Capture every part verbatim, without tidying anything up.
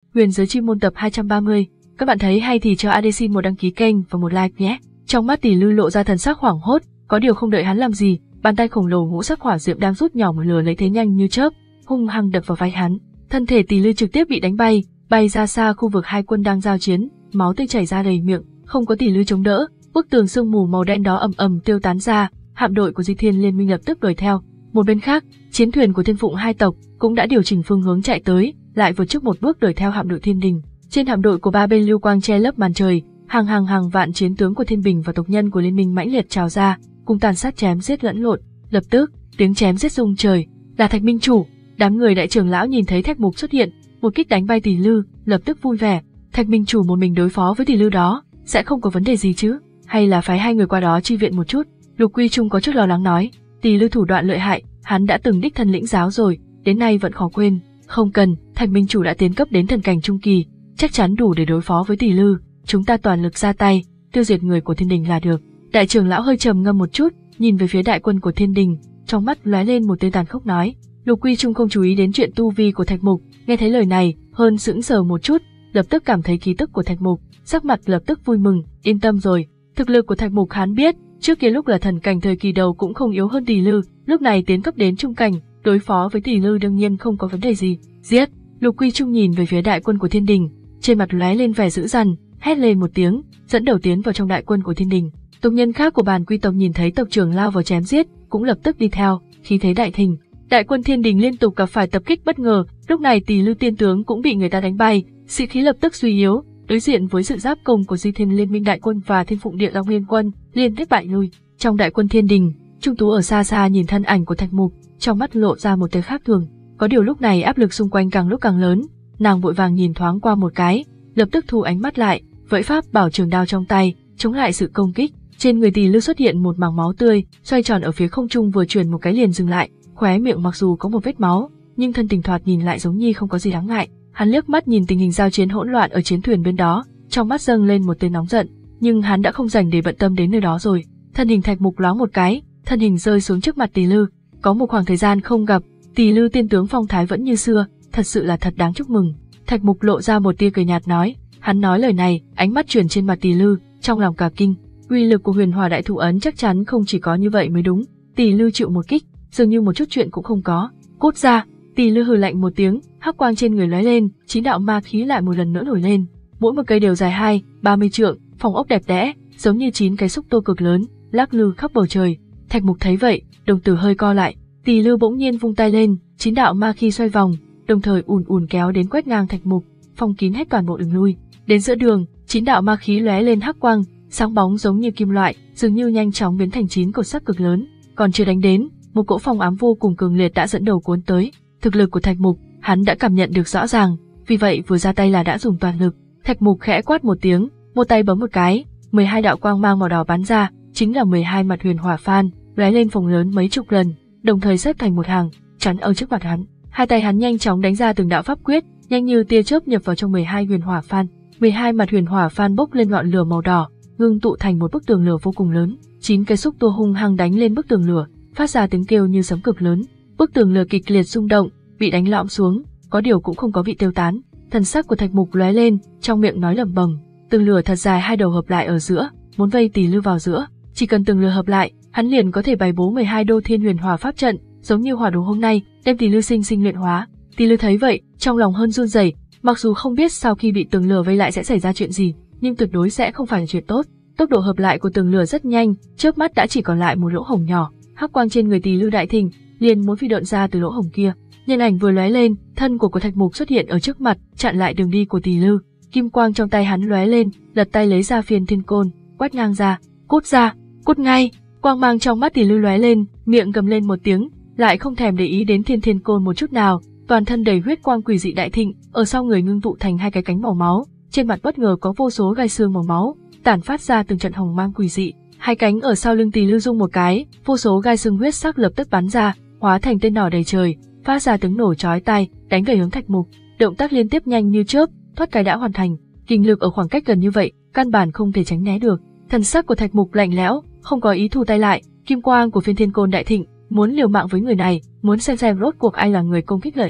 Huyền giới chi môn tập hai trăm ba mươi. Các bạn thấy hay thì cho a đê xin một đăng ký kênh và một like nhé. Trong mắt Tỷ Lư lộ ra thần sắc hoảng hốt, có điều không đợi hắn làm gì, bàn tay khổng lồ ngũ sắc hỏa diệm đang rút nhỏ một lửa lấy thế nhanh như chớp, hung hăng đập vào vai hắn. Thân thể Tỷ Lư trực tiếp bị đánh bay, bay ra xa khu vực hai quân đang giao chiến, máu tươi chảy ra đầy miệng, không có Tỷ Lư chống đỡ, bức tường sương mù màu đen đó ầm ầm tiêu tán ra, hạm đội của Di Thiên Liên Minh lập tức đuổi theo. Một bên khác, chiến thuyền của Thiên Phụng hai tộc cũng đã điều chỉnh phương hướng chạy tới, lại vượt trước một bước đuổi theo hạm đội Thiên Đình. Trên hạm đội của ba bên lưu quang che lấp màn trời, hàng hàng hàng vạn chiến tướng của Thiên Bình và tộc nhân của Liên Minh mãnh liệt trào ra, cùng tàn sát chém giết lẫn lộn. Lập tức, tiếng chém giết rung trời. Là Thạch Minh Chủ. Đám người đại trưởng lão nhìn thấy Thạch Mục xuất hiện, một kích đánh bay Tỷ Lư, lập tức vui vẻ. Thạch Minh Chủ một mình đối phó với Tỷ Lư đó, sẽ không có vấn đề gì chứ? Hay là phái hai người qua đó chi viện một chút? Lục Quy Trung có chút lo lắng nói. Tỷ Lư thủ đoạn lợi hại, hắn đã từng đích thân lĩnh giáo rồi, đến nay vẫn khó quên. Không cần, Thạch Minh Chủ đã tiến cấp đến thần cảnh trung kỳ, chắc chắn đủ để đối phó với Tỷ Lư. Chúng ta toàn lực ra tay, tiêu diệt người của Thiên Đình là được. Đại trưởng lão hơi trầm ngâm một chút, nhìn về phía đại quân của Thiên Đình, trong mắt lóe lên một tia tàn khốc nói. Lục Quy Trung không chú ý đến chuyện tu vi của Thạch Mục, nghe thấy lời này, hơn sững sờ một chút, lập tức cảm thấy khí tức của Thạch Mục, sắc mặt lập tức vui mừng, yên tâm rồi. Thực lực của Thạch Mục hắn biết, trước kia lúc là thần cảnh thời kỳ đầu cũng không yếu hơn Tỷ Lư, lúc này tiến cấp đến trung cảnh, đối phó với Tỷ Lư đương nhiên không có vấn đề gì. Giết! Lục Quy Trung nhìn về phía đại quân của Thiên Đình, trên mặt lóe lên vẻ dữ dằn, hét lên một tiếng, dẫn đầu tiến vào trong đại quân của Thiên Đình. Tộc nhân khác của Bàn Quy tộc nhìn thấy tộc trưởng lao vào chém giết, cũng lập tức đi theo, khí thế đại thịnh. Đại quân Thiên Đình liên tục gặp phải tập kích bất ngờ, lúc này Tỷ Lư tiên tướng cũng bị người ta đánh bay, sĩ khí lập tức suy yếu, đối diện với sự giáp công của Di Thiên Liên Minh đại quân và Thiên Phụng Địa Long Liên quân, liên tiếp bại lui. Trong đại quân Thiên Đình, Trung Tú ở xa xa nhìn thân ảnh của Thạch Mục, trong mắt lộ ra một tia khác thường. Có điều lúc này áp lực xung quanh càng lúc càng lớn, nàng vội vàng nhìn thoáng qua một cái, lập tức thu ánh mắt lại, vẫy pháp bảo trường đao trong tay, chống lại sự công kích. Trên người Tỷ Lư xuất hiện một mảng máu tươi, xoay tròn ở phía không trung vừa chuyển một cái liền dừng lại, khóe miệng mặc dù có một vết máu, nhưng thân tình thoạt nhìn lại giống như không có gì đáng ngại. Hắn liếc mắt nhìn tình hình giao chiến hỗn loạn ở chiến thuyền bên đó, trong mắt dâng lên một tia nóng giận, nhưng hắn đã không dành để bận tâm đến nơi đó rồi. Thân hình Thạch Mục loáng một cái, thân hình rơi xuống trước mặt Tỷ Lư. Có một khoảng thời gian không gặp, Tỷ Lư tiên tướng phong thái vẫn như xưa, thật sự là thật đáng chúc mừng. Thạch Mục lộ ra một tia cười nhạt nói. Hắn nói lời này, ánh mắt chuyển trên mặt Tỷ Lư, trong lòng cả kinh. Uy lực của Huyền Hỏa Đại Thủ Ấn chắc chắn không chỉ có như vậy mới đúng. Tỷ Lư chịu một kích, dường như một chút chuyện cũng không có. Cút ra! Tỷ Lư hừ lạnh một tiếng, hắc quang trên người lóe lên, chín đạo ma khí lại một lần nữa nổi lên. Mỗi một cây đều dài hai, ba mươi trượng, phòng ốc đẹp đẽ, giống như chín cái xúc tô cực lớn, lắc lư khắp bầu trời. Thạch Mục thấy vậy, đồng tử hơi co lại. Tỷ Lư bỗng nhiên vung tay lên, chín đạo ma khí xoay vòng, đồng thời ùn ùn kéo đến quét ngang Thạch Mục, phong kín hết toàn bộ đường lui. Đến giữa đường, chín đạo ma khí lóe lên hắc quang, sáng bóng giống như kim loại, dường như nhanh chóng biến thành chín cột sắt cực lớn. Còn chưa đánh đến, một cỗ phong ám vô cùng cường liệt đã dẫn đầu cuốn tới. Thực lực của Thạch Mục, hắn đã cảm nhận được rõ ràng, vì vậy vừa ra tay là đã dùng toàn lực. Thạch Mục khẽ quát một tiếng, một tay bấm một cái, mười hai đạo quang mang màu đỏ bắn ra, chính là mười hai mặt huyền hỏa phan, lóe lên phồng lớn mấy chục lần, đồng thời xếp thành một hàng, chắn ở trước mặt hắn. Hai tay hắn nhanh chóng đánh ra từng đạo pháp quyết, nhanh như tia chớp nhập vào trong mười hai huyền hỏa phan. mười hai mặt huyền hỏa phan bốc lên ngọn lửa màu đỏ, ngưng tụ thành một bức tường lửa vô cùng lớn. Chín cái xúc tua hung hăng đánh lên bức tường lửa, phát ra tiếng kêu như sấm cực lớn. Bức tường lửa kịch liệt rung động, bị đánh lõm xuống, có điều cũng không có bị tiêu tán. Thần sắc của Thạch Mục lóe lên, trong miệng nói lẩm bẩm. Tường lửa thật dài hai đầu hợp lại ở giữa, muốn vây Tỷ Lư vào giữa. Chỉ cần tường lửa hợp lại, hắn liền có thể bày bố mười hai đô thiên huyền hỏa pháp trận, giống như hỏa đồ hôm nay, đem Tỷ Lư sinh sinh luyện hóa. Tỷ Lư thấy vậy, trong lòng hơn run rẩy, mặc dù không biết sau khi bị tường lửa vây lại sẽ xảy ra chuyện gì, nhưng tuyệt đối sẽ không phải là chuyện tốt. Tốc độ hợp lại của tường lửa rất nhanh, chớp mắt đã chỉ còn lại một lỗ hổng nhỏ. Hắc quang trên người Tỷ Lư đại thịnh, liền muốn phi độn ra từ lỗ hổng kia. Nhân ảnh vừa lóe lên, thân của của Thạch Mục xuất hiện ở trước mặt, chặn lại đường đi của Tỷ Lư. Kim quang trong tay hắn lóe lên, lật tay lấy ra phiên thiên côn, quét ngang ra. Cút ra, cút ngay! Quang mang trong mắt Tỷ Lư lóe lên, miệng gầm lên một tiếng, lại không thèm để ý đến thiên thiên côn một chút nào. Toàn thân đầy huyết quang quỷ dị đại thịnh, ở sau người ngưng tụ thành hai cái cánh màu máu, trên mặt bất ngờ có vô số gai xương màu máu, tản phát ra từng trận hồng mang quỷ dị. Hai cánh ở sau lưng Tỷ Lư rung một cái, vô số gai xương huyết sắc lập tức bắn ra, hóa thành tên nỏ đầy trời, phát ra tiếng nổ chói tai, đánh về hướng Thạch Mục. Động tác liên tiếp nhanh như chớp, thoát cái đã hoàn thành. Kinh lực ở khoảng cách gần như vậy, căn bản không thể tránh né được. Thần sắc của Thạch Mục lạnh lẽo, không có ý thu tay lại. Kim quang của phiên thiên côn đại thịnh, muốn liều mạng với người này, muốn xem xem rốt cuộc ai là người công kích lợi hại.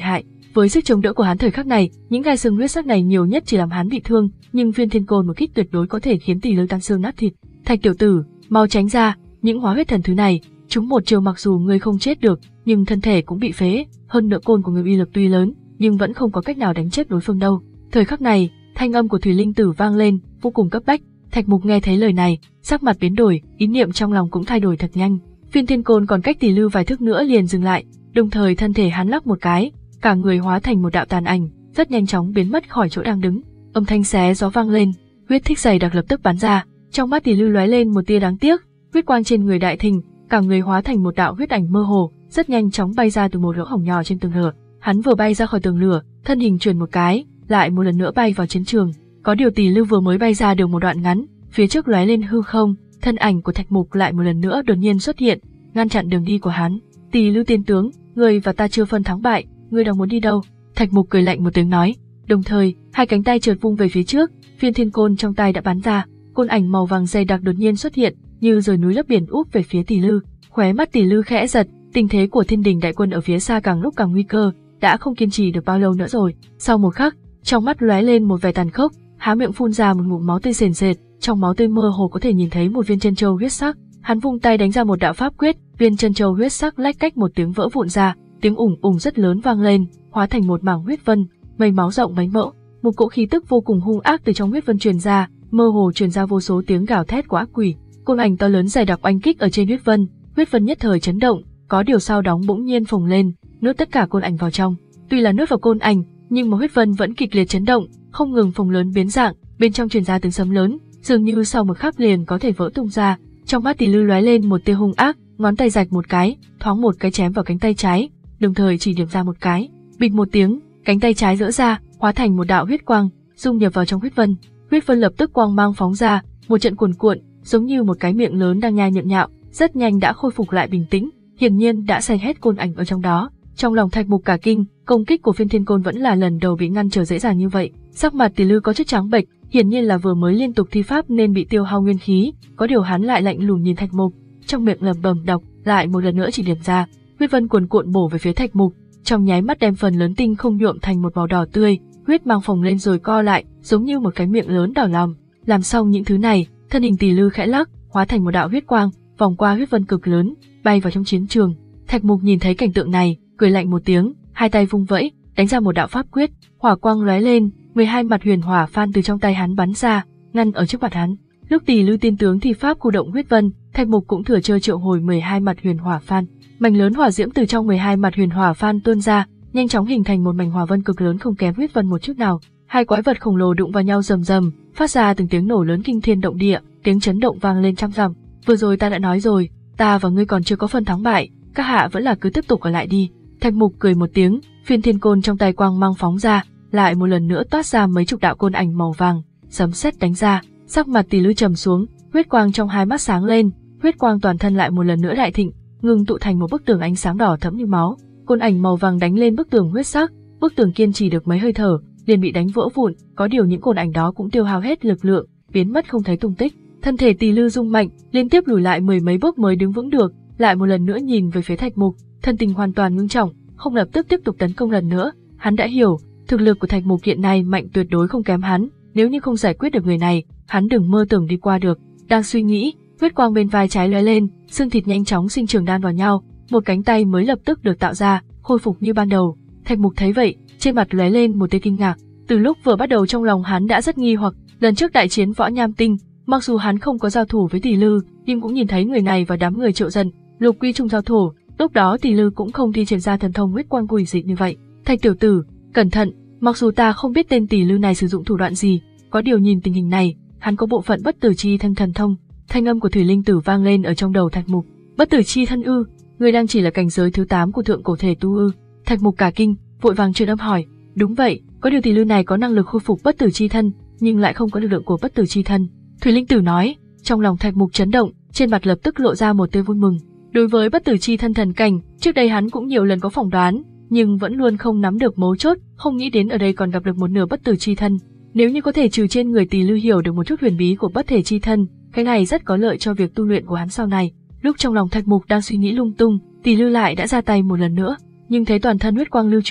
Với sức chống đỡ của hắn thời khắc này, những gai xương huyết sắc này nhiều nhất chỉ làm hắn bị thương, nhưng viên thiên côn một kích tuyệt đối có thể khiến tỷ lư tan xương nát thịt. Thạch tiểu tử, mau tránh ra, những hóa huyết thần thứ này, chúng một chiều mặc dù ngươi không chết được, nhưng thân thể cũng bị phế, hơn nữa côn của người uy lực tuy lớn, nhưng vẫn không có cách nào đánh chết đối phương đâu. Thời khắc này, thanh âm của Thủy Linh Tử vang lên, vô cùng cấp bách. Thạch Mục nghe thấy lời này, sắc mặt biến đổi, ý niệm trong lòng cũng thay đổi thật nhanh. Viên thiên côn còn cách tỷ lư vài thước nữa liền dừng lại, đồng thời thân thể hắn lắc một cái, cả người hóa thành một đạo tàn ảnh, rất nhanh chóng biến mất khỏi chỗ đang đứng. Âm thanh xé gió vang lên, huyết thích dày đặc lập tức bắn ra, trong mắt tỷ lư lóe lên một tia đáng tiếc, huyết quang trên người đại thịnh, cả người hóa thành một đạo huyết ảnh mơ hồ, rất nhanh chóng bay ra từ một lỗ hổng nhỏ trên tường lửa. Hắn vừa bay ra khỏi tường lửa, thân hình chuyển một cái, lại một lần nữa bay vào chiến trường. Có điều tỷ lư vừa mới bay ra được một đoạn ngắn, phía trước lóe lên hư không, thân ảnh của Thạch Mục lại một lần nữa đột nhiên xuất hiện, ngăn chặn đường đi của hắn. Tỷ lư tiên tướng, ngươi và ta chưa phân thắng bại, ngươi đang muốn đi đâu? Thạch Mục cười lạnh một tiếng nói, đồng thời hai cánh tay chợt vung về phía trước, viên thiên côn trong tay đã bắn ra, côn ảnh màu vàng dày đặc đột nhiên xuất hiện, như dời núi lấp biển úp về phía tỷ lư. Khóe mắt tỷ lư khẽ giật, tình thế của thiên đình đại quân ở phía xa càng lúc càng nguy cơ, đã không kiên trì được bao lâu nữa rồi. Sau một khắc, trong mắt lóe lên một vẻ tàn khốc, há miệng phun ra một ngụm máu tươi sền sệt, trong máu tươi mơ hồ có thể nhìn thấy một viên chân châu huyết sắc. Hắn vung tay đánh ra một đạo pháp quyết, viên chân châu huyết sắc lách cách một tiếng vỡ vụn ra, tiếng ủng ủng rất lớn vang lên, hóa thành một mảng huyết vân, mây máu rộng mấy mẫu. Một cỗ khí tức vô cùng hung ác từ trong huyết vân truyền ra, mơ hồ truyền ra vô số tiếng gào thét của ác quỷ. Côn ảnh to lớn dày đặc oanh kích ở trên huyết vân, huyết vân nhất thời chấn động, có điều sau đó bỗng nhiên phồng lên, nuốt tất cả côn ảnh vào trong. Tuy là nuốt vào côn ảnh, nhưng mà huyết vân vẫn kịch liệt chấn động, không ngừng phồng lớn biến dạng, bên trong truyền ra tiếng sấm lớn, dường như sau một khắc liền có thể vỡ tung ra. Trong mắt tỷ lư lóe lên một tia hung ác, ngón tay rạch một cái, thoáng một cái chém vào cánh tay trái, đồng thời chỉ điểm ra một cái, bịch một tiếng, cánh tay trái vỡ ra, hóa thành một đạo huyết quang, dung nhập vào trong huyết vân. Huyết vân lập tức quang mang phóng ra, một trận cuồn cuộn, giống như một cái miệng lớn đang nhai nhợn nhạo, rất nhanh đã khôi phục lại bình tĩnh, hiển nhiên đã xay hết côn ảnh ở trong đó. Trong lòng Thạch Mục cả kinh, công kích của phiên thiên côn vẫn là lần đầu bị ngăn trở dễ dàng như vậy. Sắc mặt tỷ lư có chút trắng bệch, hiển nhiên là vừa mới liên tục thi pháp nên bị tiêu hao nguyên khí, có điều hắn lại lạnh lùng nhìn Thạch Mục, trong miệng lẩm bẩm đọc, lại một lần nữa chỉ điểm ra, huyết vân cuồn cuộn bổ về phía Thạch Mục, trong nháy mắt đem phần lớn tinh không nhuộm thành một màu đỏ tươi, huyết mang phồng lên rồi co lại, giống như một cái miệng lớn đỏ lòng. Làm xong những thứ này, thân hình tỷ lư khẽ lắc, hóa thành một đạo huyết quang, vòng qua huyết vân cực lớn, bay vào trong chiến trường. Thạch Mục nhìn thấy cảnh tượng này, cười lạnh một tiếng, hai tay vung vẫy, đánh ra một đạo pháp quyết, hỏa quang lóe lên, mười hai mặt huyền hỏa phan từ trong tay hắn bắn ra, ngăn ở trước mặt hắn. Lúc tỷ lư tiên tướng thi pháp khu động huyết vân, Thạch Mục cũng thừa cơ triệu hồi mười hai mặt huyền hỏa phan. Mảnh lớn hỏa diễm từ trong mười hai mặt huyền hỏa phan tuôn ra, nhanh chóng hình thành một mảnh hỏa vân cực lớn không kém huyết vân một chút nào. Hai quái vật khổng lồ đụng vào nhau rầm rầm, phát ra từng tiếng nổ lớn kinh thiên động địa, tiếng chấn động vang lên trăm dặm. Vừa rồi ta đã nói rồi, ta và ngươi còn chưa có phần thắng bại, các hạ vẫn là cứ tiếp tục ở lại đi. Thạch Mục cười một tiếng, phiên thiên côn trong tay quang mang phóng ra, lại một lần nữa toát ra mấy chục đạo côn ảnh màu vàng, sấm sét đánh ra. Sắc mặt tỷ lư trầm xuống, huyết quang trong hai mắt sáng lên, huyết quang toàn thân lại một lần nữa đại thịnh, ngưng tụ thành một bức tường ánh sáng đỏ thẫm như máu. Côn ảnh màu vàng đánh lên bức tường huyết sắc, bức tường kiên trì được mấy hơi thở, liền bị đánh vỡ vụn, có điều những côn ảnh đó cũng tiêu hao hết lực lượng, biến mất không thấy tung tích. Thân thể tỷ lư rung mạnh, liên tiếp lùi lại mười mấy bước mới đứng vững được, lại một lần nữa nhìn về phía Thạch Mục, thân tình hoàn toàn ngưng trọng, không lập tức tiếp tục tấn công lần nữa. Hắn đã hiểu, thực lực của Thạch Mục hiện nay mạnh tuyệt đối không kém hắn, nếu như không giải quyết được người này, hắn đừng mơ tưởng đi qua được. Đang suy nghĩ, huyết quang bên vai trái lóe lên, xương thịt nhanh chóng sinh trưởng đan vào nhau, một cánh tay mới lập tức được tạo ra, khôi phục như ban đầu. Thạch Mục thấy vậy, trên mặt lóe lên một tia kinh ngạc. Từ lúc vừa bắt đầu trong lòng hắn đã rất nghi hoặc, lần trước đại chiến võ nham tinh, mặc dù hắn không có giao thủ với tỷ lư, nhưng cũng nhìn thấy người này và đám người Triệu Dần, Lục Quy Trung giao thủ, lúc đó tỷ lư cũng không thi triển ra thần thông huyết quang quỷ dị như vậy. Thạch tiểu tử, cẩn thận, mặc dù ta không biết tên tỷ lư này sử dụng thủ đoạn gì, có điều nhìn tình hình này, hắn có bộ phận bất tử chi thân thần thông. Thanh âm của Thủy Linh Tử vang lên ở trong đầu Thạch Mục. Bất tử chi thân ư? Người đang chỉ là cảnh giới thứ tám của thượng cổ thể tu ư? Thạch Mục cả kinh, vội vàng truyền âm hỏi. Đúng vậy, có điều tỷ lư này có năng lực khôi phục bất tử chi thân, nhưng lại không có lực lượng của bất tử chi thân. Thủy Linh Tử nói. Trong lòng Thạch Mục chấn động, trên mặt lập tức lộ ra một tia vui mừng. Đối với bất tử chi thân thần cảnh, trước đây hắn cũng nhiều lần có phỏng đoán, nhưng vẫn luôn không nắm được mấu chốt, không nghĩ đến ở đây còn gặp được một nửa bất tử chi thân. Nếu như có thể trừ trên người tỷ lư hiểu được một chút huyền bí của bất thể chi thân, cái này rất có lợi cho việc tu luyện của hắn sau này. Lúc trong lòng Thạch Mục đang suy nghĩ lung tung, tỷ lư lại đã ra tay một lần nữa, nhưng thấy toàn thân huyết quang lưu chuyển,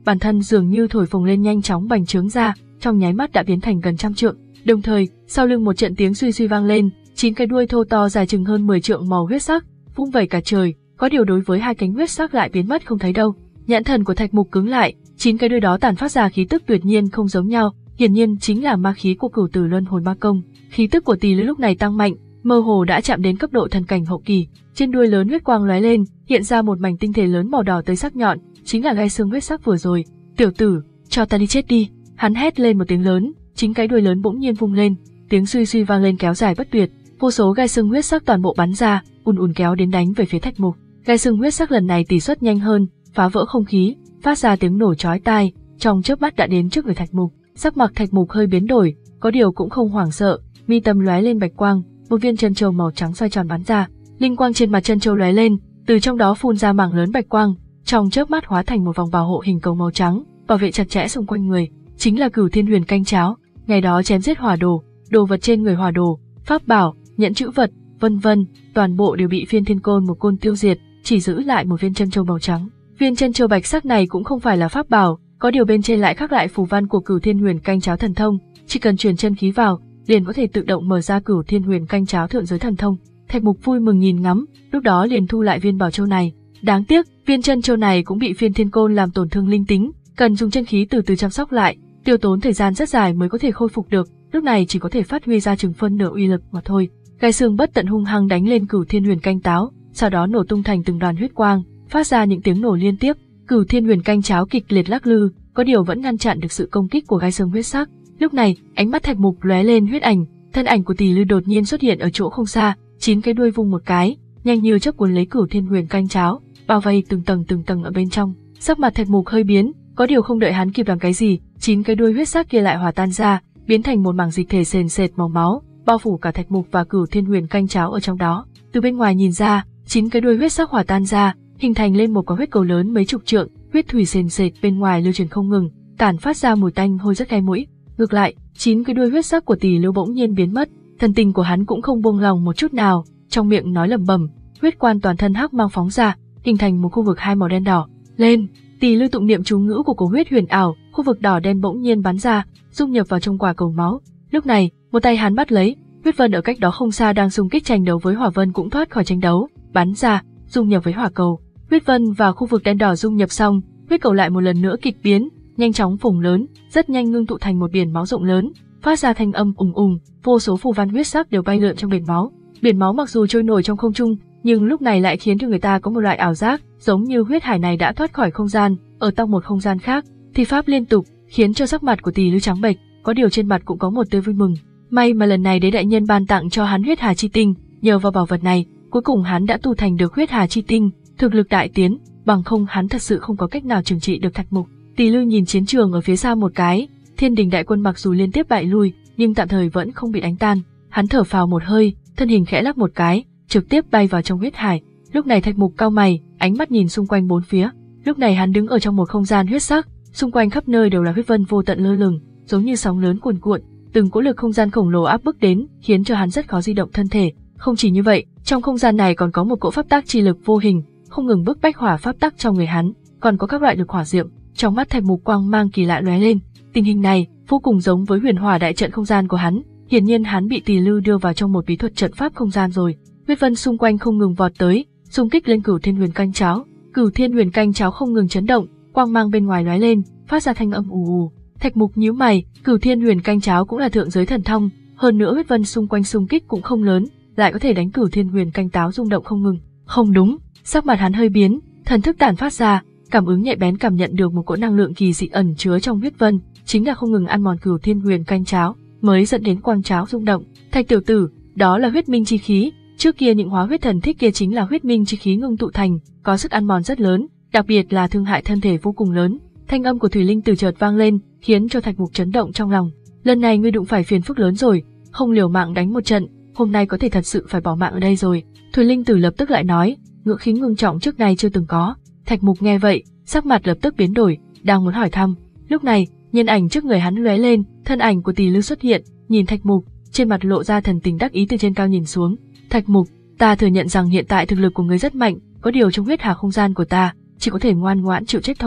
bản thân dường như thổi phồng lên nhanh chóng bành trướng ra, trong nháy mắt đã biến thành gần trăm trượng. Đồng thời, sau lưng một trận tiếng suy suy vang lên, chín cái đuôi thô to dài chừng hơn mười trượng màu huyết sắc, vung vẩy cả trời, có điều đối với hai cánh huyết sắc lại biến mất không thấy đâu. Nhãn thần của Thạch Mục cứng lại, chín cái đuôi đó tản phát ra khí tức tuyệt nhiên không giống nhau, hiển nhiên chính là ma khí của Cửu Tử Luân Hồi Ma Công. Khí tức của Tỷ Lư lúc này tăng mạnh, mơ hồ đã chạm đến cấp độ thần cảnh hậu kỳ. Trên đuôi lớn huyết quang lóe lên, hiện ra một mảnh tinh thể lớn màu đỏ tới sắc nhọn, chính là gai xương huyết sắc vừa rồi. "Tiểu tử, cho ta đi chết đi!" Hắn hét lên một tiếng lớn, chính cái đuôi lớn bỗng nhiên vung lên, tiếng suy suy vang lên kéo dài bất tuyệt, vô số gai xương huyết sắc toàn bộ bắn ra, ùn ùn kéo đến đánh về phía Thạch Mục. Gai xương huyết sắc lần này tỉ suất nhanh hơn, phá vỡ không khí, phát ra tiếng nổ chói tai, trong chớp mắt đã đến trước người Thạch Mục. Sắc mặt Thạch Mục hơi biến đổi, có điều cũng không hoảng sợ, mi tâm lóe lên bạch quang, một viên chân châu màu trắng xoay tròn bắn ra, linh quang trên mặt chân châu lóe lên, từ trong đó phun ra mảng lớn bạch quang, trong chớp mắt hóa thành một vòng bảo hộ hình cầu màu trắng, bảo vệ chặt chẽ xung quanh người, chính là Cửu Thiên Huyền Canh Cháo. Ngày đó chém giết hỏa đồ, đồ vật trên người hỏa đồ, pháp bảo, nhẫn chữ vật, vân vân, toàn bộ đều bị Phiên Thiên Côn một côn tiêu diệt, chỉ giữ lại một viên chân châu màu trắng. Viên chân châu bạch sắc này cũng không phải là pháp bảo, có điều bên trên lại khắc lại phù văn của Cửu Thiên Huyền Canh Cháo thần thông, chỉ cần truyền chân khí vào, liền có thể tự động mở ra Cửu Thiên Huyền Canh Cháo thượng giới thần thông. Thạch Mục vui mừng nhìn ngắm, lúc đó liền thu lại viên bảo châu này. Đáng tiếc, viên chân châu này cũng bị Phiên Thiên Côn làm tổn thương linh tính, cần dùng chân khí từ từ chăm sóc lại, tiêu tốn thời gian rất dài mới có thể khôi phục được, lúc này chỉ có thể phát huy ra chừng phân nửa uy lực mà thôi. Gai xương bất tận hung hăng đánh lên Cửu Thiên Huyền Canh Táo, sau đó nổ tung thành từng đoàn huyết quang, phát ra những tiếng nổ liên tiếp. Cửu Thiên Huyền Canh Cháo kịch liệt lắc lư, có điều vẫn ngăn chặn được sự công kích của gai xương huyết sắc. Lúc này, ánh mắt Thạch Mục lóe lên huyết ảnh, thân ảnh của Tỷ Lư đột nhiên xuất hiện ở chỗ không xa, chín cái đuôi vung một cái, nhanh như chớp cuốn lấy Cửu Thiên Huyền Canh Cháo, bao vây từng tầng từng tầng ở bên trong. Sắc mặt Thạch Mục hơi biến, có điều không đợi hắn kịp làm cái gì, chín cái đuôi huyết sắc kia lại hòa tan ra, biến thành một mảng dịch thể sền sệt màu máu, bao phủ cả Thạch Mục và Cửu Thiên Huyền Canh Cháo ở trong đó. Từ bên ngoài nhìn ra, chín cái đuôi huyết sắc hòa tan ra, hình thành lên một quả huyết cầu lớn mấy chục trượng, huyết thủy sền sệt bên ngoài lưu truyền không ngừng, tản phát ra mùi tanh hôi rất gai mũi. Ngược lại, chín cái đuôi huyết sắc của Tỷ Lư bỗng nhiên biến mất, thần tình của hắn cũng không buông lòng một chút nào, trong miệng nói lẩm bẩm, huyết quan toàn thân hắc mang phóng ra, hình thành một khu vực hai màu đen đỏ. Lên! Tỷ Lư tụng niệm chú ngữ của cổ huyết huyền ảo, khu vực đỏ đen bỗng nhiên bắn ra, dung nhập vào trong quả cầu máu. Lúc này, một tay hắn bắt lấy, huyết vân ở cách đó không xa đang xung kích tranh đấu với hỏa vân cũng thoát khỏi tranh đấu, bắn ra, dung nhập với hỏa cầu. Huyết vân và khu vực đen đỏ dung nhập xong, huyết cầu lại một lần nữa kịch biến, nhanh chóng phồng lớn, rất nhanh ngưng tụ thành một biển máu rộng lớn, phát ra thanh âm ùng ùng, vô số phù văn huyết sắc đều bay lượn trong biển máu. Biển máu mặc dù trôi nổi trong không trung, nhưng lúc này lại khiến cho người ta có một loại ảo giác, giống như huyết hải này đã thoát khỏi không gian, ở trong một không gian khác. Thi pháp liên tục, khiến cho sắc mặt của Tỷ Lư trắng bệch, có điều trên mặt cũng có một tia vui mừng. May mà lần này đế đại nhân ban tặng cho hắn huyết hà chi tinh, nhờ vào bảo vật này, cuối cùng hắn đã tu thành được huyết hà chi tinh, thực lực đại tiến, bằng không hắn thật sự không có cách nào trừng trị được Thạch Mục. Tỷ Lư nhìn chiến trường ở phía xa một cái, Thiên Đình đại quân mặc dù liên tiếp bại lui, nhưng tạm thời vẫn không bị đánh tan. Hắn thở phào một hơi, thân hình khẽ lắc một cái, trực tiếp bay vào trong huyết hải. Lúc này Thạch Mục cau mày, ánh mắt nhìn xung quanh bốn phía. Lúc này hắn đứng ở trong một không gian huyết sắc, xung quanh khắp nơi đều là huyết vân vô tận lơ lửng, giống như sóng lớn cuồn cuộn, từng cỗ lực không gian khổng lồ áp bức đến, khiến cho hắn rất khó di động thân thể. Không chỉ như vậy, trong không gian này còn có một cỗ pháp tắc chi lực vô hình, không ngừng bức bách hỏa pháp tắc trong người hắn, còn có các loại lực hỏa diệm. Trong mắt Thạch Mục quang mang kỳ lạ lóe lên, tình hình này vô cùng giống với huyền hỏa đại trận không gian của hắn. Hiển nhiên hắn bị Tỷ Lư đưa vào trong một bí thuật trận pháp không gian rồi. Huyết vân xung quanh không ngừng vọt tới, xung kích lên Cửu Thiên Huyền Canh Cháo. Cửu Thiên Huyền Canh Cháo không ngừng chấn động, quang mang bên ngoài lóe lên, phát ra thanh âm ù ù. Thạch Mục nhíu mày, Cửu Thiên Huyền Canh Cháo cũng là thượng giới thần thông, hơn nữa huyết vân xung quanh xung kích cũng không lớn, lại có thể đánh Cửu Thiên Huyền Canh Táo rung động không ngừng. Không đúng, sắc mặt hắn hơi biến, thần thức tản phát ra, cảm ứng nhạy bén cảm nhận được một cỗ năng lượng kỳ dị ẩn chứa trong huyết vân, chính là không ngừng ăn mòn Cửu Thiên Huyền Canh Cháo, mới dẫn đến quang cháo rung động. Thạch tiểu tử, đó là huyết minh chi khí, trước kia những hóa huyết thần thích kia chính là huyết minh chi khí ngưng tụ thành, có sức ăn mòn rất lớn, đặc biệt là thương hại thân thể vô cùng lớn. Thanh âm của Thủy Linh Tử chợt vang lên, khiến cho Thạch Mục chấn động trong lòng. Lần này ngươi đụng phải phiền phức lớn rồi, không liều mạng đánh một trận, hôm nay có thể thật sự phải bỏ mạng ở đây rồi. Thủy Linh Tử lập tức lại nói, ngữ khí ngưng trọng trước nay chưa từng có. Thạch Mục nghe vậy, sắc mặt lập tức biến đổi, đang muốn hỏi thăm. Lúc này, nhân ảnh trước người hắn lóe lên, thân ảnh của Tỷ Lư xuất hiện, nhìn Thạch Mục, trên mặt lộ ra thần tình đắc ý từ trên cao nhìn xuống. Thạch Mục, ta thừa nhận rằng hiện tại thực lực của ngươi rất mạnh, có điều trong huyết hà không gian của ta, chỉ có thể ngoan ngoãn chịu chết thôi.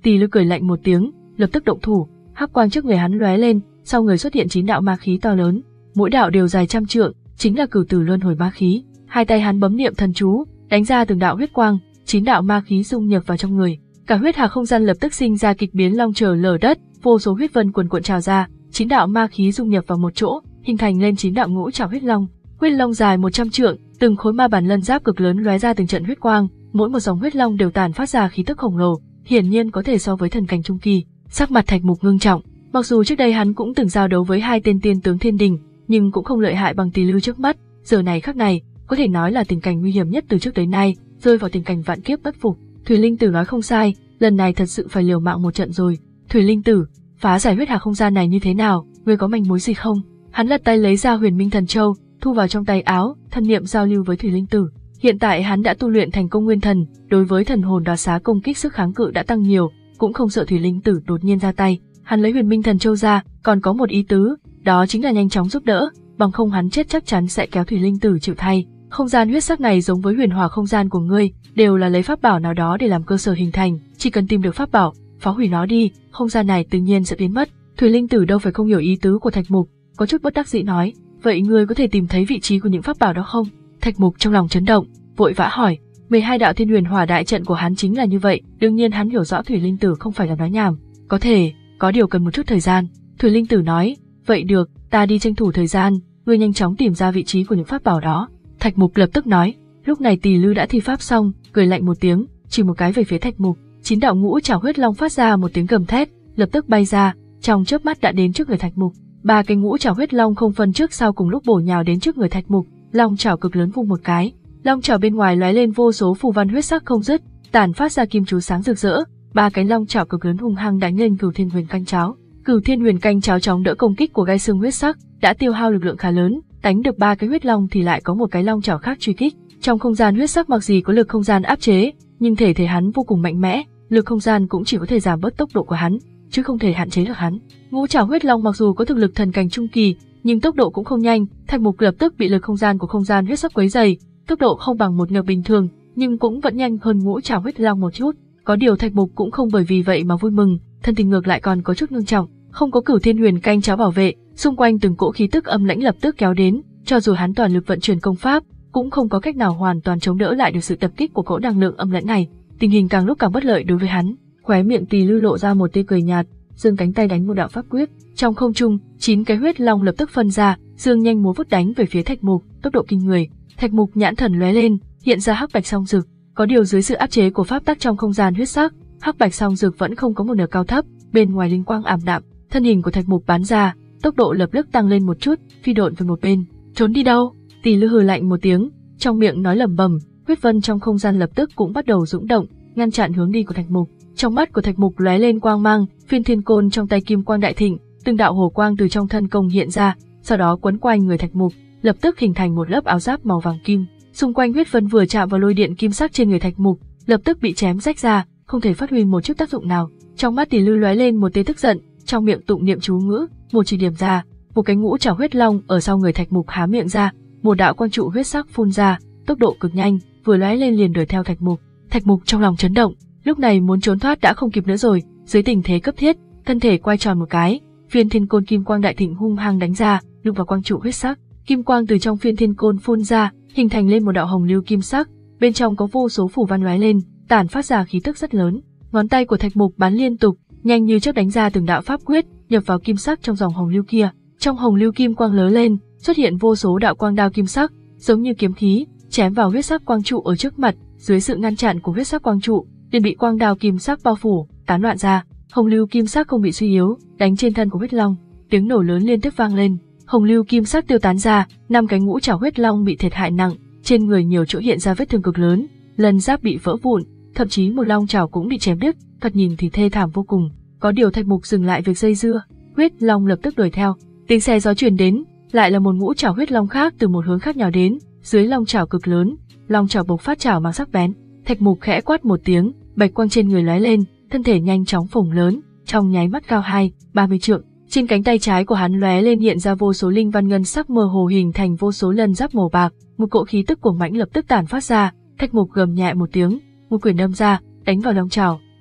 Tỳ Lư cười lạnh một tiếng, lập tức động thủ, hắc quang trước người hắn lóe lên, sau người xuất hiện chín đạo ma khí to lớn, mỗi đạo đều dài trăm trượng, chính là cửu tử luân hồi ma khí. Hai tay hắn bấm niệm thần chú, đánh ra từng đạo huyết quang, chín đạo ma khí dung nhập vào trong người. Cả huyết hà không gian lập tức sinh ra kịch biến long trời lở đất, vô số huyết vân cuồn cuộn trào ra, chín đạo ma khí dung nhập vào một chỗ, hình thành lên chín đạo ngũ trảo huyết long. Huyết long dài một trăm trượng, từng khối ma bản lân giáp cực lớn lóe ra từng trận huyết quang, mỗi một dòng huyết long đều tản phát ra khí tức khổng lồ, hiển nhiên có thể so với thần cảnh trung kỳ. Sắc mặt Thạch Mục ngưng trọng, mặc dù trước đây hắn cũng từng giao đấu với hai tên tiên tướng thiên đình, nhưng cũng không lợi hại bằng Tỳ Lư trước mắt, giờ này khắc này, có thể nói là tình cảnh nguy hiểm nhất từ trước tới nay, rơi vào tình cảnh vạn kiếp bất phục. Thủy Linh Tử nói không sai, lần này thật sự phải liều mạng một trận rồi. Thủy Linh Tử, phá giải huyết hà không gian này như thế nào, ngươi có manh mối gì không? Hắn lật tay lấy ra Huyền Minh Thần Châu, thu vào trong tay áo, thân niệm giao lưu với Thủy Linh Tử. Hiện tại hắn đã tu luyện thành công nguyên thần, đối với thần hồn đoạt xá công kích sức kháng cự đã tăng nhiều, cũng không sợ Thủy Linh Tử đột nhiên ra tay. Hắn lấy Huyền Minh Thần Châu ra, còn có một ý tứ, đó chính là nhanh chóng giúp đỡ, bằng không hắn chết chắc chắn sẽ kéo Thủy Linh Tử chịu thay. Không gian huyết sắc này giống với huyền hỏa không gian của ngươi, đều là lấy pháp bảo nào đó để làm cơ sở hình thành, chỉ cần tìm được pháp bảo, phá hủy nó đi, không gian này tự nhiên sẽ biến mất. Thủy Linh Tử đâu phải không hiểu ý tứ của Thạch Mục, có chút bất đắc dĩ nói, vậy ngươi có thể tìm thấy vị trí của những pháp bảo đó không? Thạch Mục trong lòng chấn động, vội vã hỏi, mười hai đạo thiên huyền hỏa đại trận của hắn chính là như vậy, đương nhiên hắn hiểu rõ Thủy Linh Tử không phải là nói nhảm, có thể, có điều cần một chút thời gian. Thủy Linh Tử nói, vậy được, ta đi tranh thủ thời gian, ngươi nhanh chóng tìm ra vị trí của những pháp bảo đó. Thạch Mục lập tức nói, lúc này Tỳ Lư đã thi pháp xong, cười lạnh một tiếng, chỉ một cái về phía Thạch Mục, chín đạo ngũ trảo huyết long phát ra một tiếng gầm thét, lập tức bay ra, trong chớp mắt đã đến trước người Thạch Mục. Ba cái ngũ trảo huyết long không phân trước sau cùng lúc bổ nhào đến trước người Thạch Mục, long trảo cực lớn vung một cái, long trảo bên ngoài lóe lên vô số phù văn huyết sắc không dứt, tản phát ra kim chú sáng rực rỡ. Ba cái long trảo cực lớn hung hăng đánh lên Cửu Thiên Huyền Canh Cháo. Cửu Thiên Huyền Canh Cháo chống đỡ công kích của gai xương huyết sắc, đã tiêu hao lực lượng khá lớn, đánh được ba cái huyết long thì lại có một cái long trảo khác truy kích. Trong không gian huyết sắc mặc gì có lực không gian áp chế, nhưng thể thể hắn vô cùng mạnh mẽ, lực không gian cũng chỉ có thể giảm bớt tốc độ của hắn, chứ không thể hạn chế được hắn. Ngũ trảo huyết long mặc dù có thực lực thần cảnh trung kỳ, nhưng tốc độ cũng không nhanh, Thạch Mục lập tức bị lực không gian của không gian huyết sắc quấy dày, tốc độ không bằng một nửa bình thường, nhưng cũng vẫn nhanh hơn ngũ trảo huyết long một chút. Có điều Thạch Mục cũng không bởi vì vậy mà vui mừng, thân tình ngược lại còn có chút ngưng trọng, không có Cửu Thiên Huyền Canh Cháo bảo vệ, xung quanh từng cỗ khí tức âm lãnh lập tức kéo đến, cho dù hắn toàn lực vận chuyển công pháp, cũng không có cách nào hoàn toàn chống đỡ lại được sự tập kích của cỗ năng lượng âm lãnh này. Tình hình càng lúc càng bất lợi đối với hắn. Khóe miệng Tỳ Lư lộ ra một tia cười nhạt, giương cánh tay đánh một đạo pháp quyết, trong không trung, chín cái huyết long lập tức phân ra, dương nhanh múa vút đánh về phía Thạch Mục, tốc độ kinh người. Thạch Mục nhãn thần lóe lên, hiện ra hắc bạch song dực. Có điều dưới sự áp chế của pháp tắc trong không gian huyết sắc, hắc bạch song dực vẫn không có một nửa cao thấp, bên ngoài linh quang ảm đạm, thân hình của Thạch Mục bắn ra, tốc độ lập tức tăng lên một chút, phi độn về một bên. Trốn đi đâu? Tỳ Lư hừ lạnh một tiếng, trong miệng nói lẩm bẩm, huyết vân trong không gian lập tức cũng bắt đầu dũng động, ngăn chặn hướng đi của Thạch Mục. Trong mắt của Thạch Mục lóe lên quang mang, phiên thiên côn trong tay kim quang đại thịnh, từng đạo hồ quang từ trong thân công hiện ra, sau đó quấn quanh người Thạch Mục, lập tức hình thành một lớp áo giáp màu vàng kim. Xung quanh huyết vân vừa chạm vào lôi điện kim sắc trên người Thạch Mục, lập tức bị chém rách ra, không thể phát huy một chút tác dụng nào. Trong mắt Tỳ Lư lóe lên một tia tức giận, trong miệng tụng niệm chú ngữ, một chỉ điểm ra, một cái ngũ trảo huyết long ở sau người Thạch Mục há miệng ra, một đạo quang trụ huyết sắc phun ra, tốc độ cực nhanh, vừa lóe lên liền đuổi theo Thạch Mục. Thạch Mục trong lòng chấn động, lúc này muốn trốn thoát đã không kịp nữa rồi, dưới tình thế cấp thiết, thân thể quay tròn một cái, phiên thiên côn kim quang đại thịnh hung hăng đánh ra, đụng vào quang trụ huyết sắc, kim quang từ trong phiên thiên côn phun ra, hình thành lên một đạo hồng lưu kim sắc, bên trong có vô số phù văn lóe lên, tản phát ra khí tức rất lớn. Ngón tay của Thạch Mục bắn liên tục, nhanh như chớp đánh ra từng đạo pháp quyết, nhập vào kim sắc trong dòng hồng lưu kia. Trong hồng lưu kim quang lớn lên, xuất hiện vô số đạo quang đao kim sắc, giống như kiếm khí, chém vào huyết sắc quang trụ ở trước mặt, dưới sự ngăn chặn của huyết sắc quang trụ, liền bị quang đao kim sắc bao phủ, tán loạn ra. Hồng lưu kim sắc không bị suy yếu, đánh trên thân của huyết long, tiếng nổ lớn liên tiếp vang lên. Hồng lưu kim sắc tiêu tán ra, năm cái ngũ trảo huyết long bị thiệt hại nặng, trên người nhiều chỗ hiện ra vết thương cực lớn, lân giáp bị vỡ vụn, thậm chí một long trảo cũng bị chém đứt, thật nhìn thì thê thảm vô cùng. Có điều Thạch Mục dừng lại việc dây dưa, huyết long lập tức đuổi theo. Tiếng xe gió truyền đến, lại là một ngũ trảo huyết long khác từ một hướng khác nhào đến, dưới long trảo cực lớn, long trảo bộc phát trảo mang sắc bén. Thạch Mục khẽ quát một tiếng, bạch quang trên người lóe lên, thân thể nhanh chóng phồng lớn, trong nháy mắt cao hai, ba mươi trượng. Trên cánh tay trái của hắn lóe lên hiện ra vô số linh văn ngân sắc mơ hồ hình thành vô số lân giáp màu bạc, một cỗ khí tức cuồng mãnh lập tức tản phát ra. Thạch Mục gầm nhẹ một tiếng, một quyền đâm ra, đánh vào long trảo,